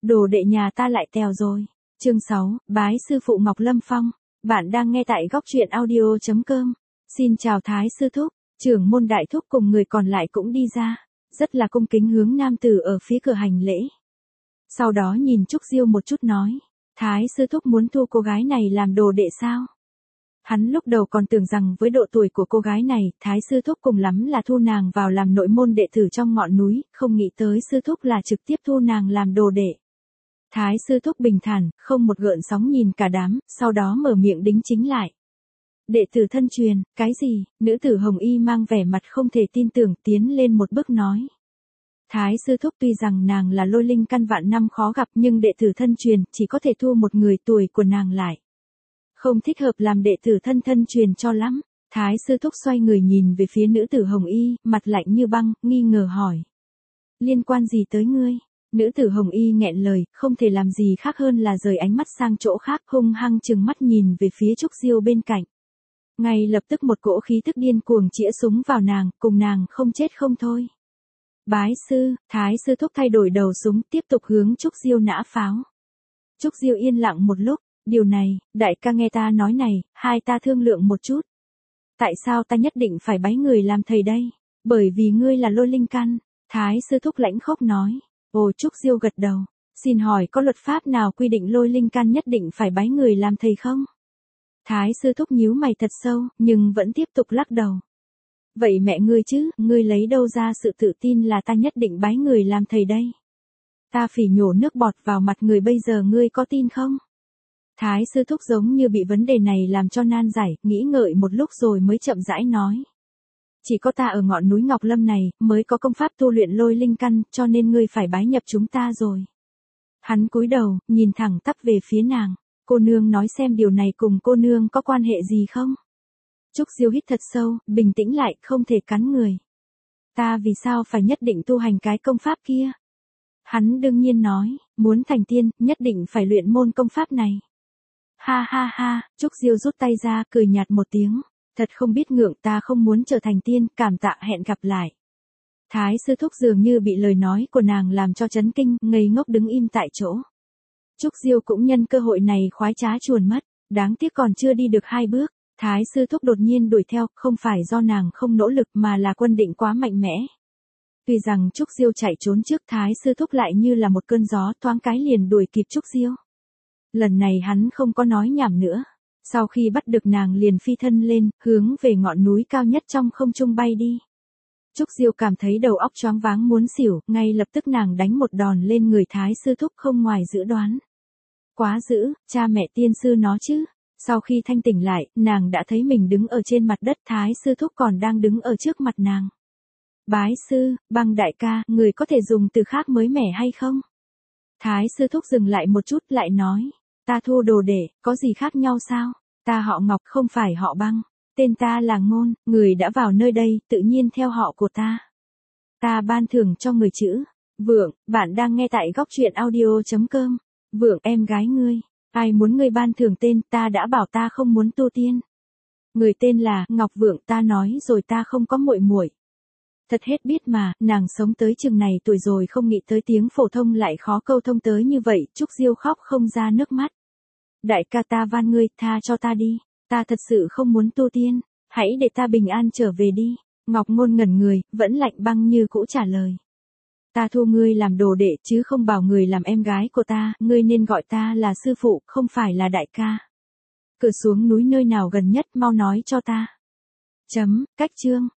đồ đệ nhà ta lại tèo rồi. Chương 6, bái sư phụ Ngọc Lâm Phong. Bạn đang nghe tại góc truyện audio.com. Xin chào Thái sư thúc, trưởng môn đại thúc cùng người còn lại cũng đi ra, rất là cung kính hướng nam tử ở phía cửa hành lễ. Sau đó nhìn Trúc Diêu một chút nói, Thái sư thúc muốn thu cô gái này làm đồ đệ sao? Hắn lúc đầu còn tưởng rằng với độ tuổi của cô gái này, Thái sư thúc cùng lắm là thu nàng vào làm nội môn đệ tử trong ngọn núi, không nghĩ tới sư thúc là trực tiếp thu nàng làm đồ đệ. Thái sư thúc bình thản, không một gợn sóng nhìn cả đám, sau đó mở miệng đính chính lại. Đệ tử thân truyền, cái gì? Nữ tử Hồng Y mang vẻ mặt không thể tin tưởng tiến lên một bước nói. Thái sư thúc tuy rằng nàng là lôi linh căn vạn năm khó gặp nhưng đệ tử thân truyền chỉ có thể thu một người tuổi của nàng lại. Không thích hợp làm đệ tử thân truyền cho lắm. Thái sư thúc xoay người nhìn về phía nữ tử Hồng Y, mặt lạnh như băng, nghi ngờ hỏi. Liên quan gì tới ngươi? Nữ tử Hồng Y nghẹn lời, không thể làm gì khác hơn là rời ánh mắt sang chỗ khác, hung hăng trừng mắt nhìn về phía Trúc Diêu bên cạnh. Ngay lập tức một cỗ khí tức điên cuồng chĩa súng vào nàng, cùng nàng không chết không thôi. Bái sư, Thái sư thúc thay đổi đầu súng tiếp tục hướng Trúc Diêu nã pháo. Trúc Diêu yên lặng một lúc, điều này, đại ca nghe ta nói này, hai ta thương lượng một chút. Tại sao ta nhất định phải bái người làm thầy đây? Bởi vì ngươi là lôi linh căn, Thái sư thúc lãnh khốc nói. Ồ, Trúc Diêu gật đầu, xin hỏi có luật pháp nào quy định lôi linh căn nhất định phải bái người làm thầy không? Thái sư thúc nhíu mày thật sâu, nhưng vẫn tiếp tục lắc đầu. Vậy mẹ ngươi chứ, ngươi lấy đâu ra sự tự tin là ta nhất định bái người làm thầy đây? Ta phỉ nhổ nước bọt vào mặt người bây giờ ngươi có tin không? Thái sư thúc giống như bị vấn đề này làm cho nan giải, nghĩ ngợi một lúc rồi mới chậm rãi nói. Chỉ có ta ở ngọn núi Ngọc Lâm này mới có công pháp tu luyện lôi linh căn, cho nên ngươi phải bái nhập chúng ta rồi. Hắn cúi đầu, nhìn thẳng tắp về phía nàng. Cô nương nói xem điều này cùng cô nương có quan hệ gì không? Trúc Diêu hít thật sâu, bình tĩnh lại, không thể cắn người. Ta vì sao phải nhất định tu hành cái công pháp kia? Hắn đương nhiên nói, muốn thành tiên, nhất định phải luyện môn công pháp này. Ha ha ha, Trúc Diêu rút tay ra, cười nhạt một tiếng. Thật không biết ngượng, ta không muốn trở thành tiên, cảm tạ, hẹn gặp lại. Thái sư thúc dường như bị lời nói của nàng làm cho chấn kinh, ngây ngốc đứng im tại chỗ. Trúc Diêu cũng nhân cơ hội này khoái trá chuồn mất, đáng tiếc còn chưa đi được 2 bước. Thái sư thúc đột nhiên đuổi theo, không phải do nàng không nỗ lực mà là quân định quá mạnh mẽ. Tuy rằng Trúc Diêu chạy trốn trước, Thái sư thúc lại như là một cơn gió thoáng cái liền đuổi kịp Trúc Diêu. Lần này hắn không có nói nhảm nữa. Sau khi bắt được nàng liền phi thân lên, hướng về ngọn núi cao nhất trong không trung bay đi. Trúc Diêu cảm thấy đầu óc choáng váng muốn xỉu, ngay lập tức nàng đánh một đòn lên người Thái sư thúc không ngoài dự đoán. Quá dữ, cha mẹ tiên sư nó chứ. Sau khi thanh tỉnh lại, nàng đã thấy mình đứng ở trên mặt đất, Thái sư thúc còn đang đứng ở trước mặt nàng. Bái sư, Băng đại ca, người có thể dùng từ khác mới mẻ hay không? Thái sư thúc dừng lại một chút lại nói, ta thu đồ đệ, có gì khác nhau sao? Ta họ Ngọc không phải họ Băng, tên ta là Ngôn, người đã vào nơi đây, tự nhiên theo họ của ta. Ta ban thưởng cho người chữ Vượng, bạn đang nghe tại góc truyện audio.com. Vượng em gái ngươi, ai muốn ngươi ban thưởng tên, ta đã bảo ta không muốn tu tiên. Người tên là Ngọc Vượng, ta nói rồi ta không có muội muội. Thật hết biết mà, nàng sống tới chừng này tuổi rồi không nghĩ tới tiếng phổ thông lại khó câu thông tới như vậy, Trúc Diêu khóc không ra nước mắt. Đại ca ta van ngươi, tha cho ta đi, ta thật sự không muốn tu tiên, hãy để ta bình an trở về đi. Ngọc Ngôn ngẩn người, vẫn lạnh băng như cũ trả lời. Ta thu ngươi làm đồ đệ chứ không bảo người làm em gái của ta, ngươi nên gọi ta là sư phụ, không phải là đại ca. Cửa xuống núi nơi nào gần nhất mau nói cho ta. Cách chương.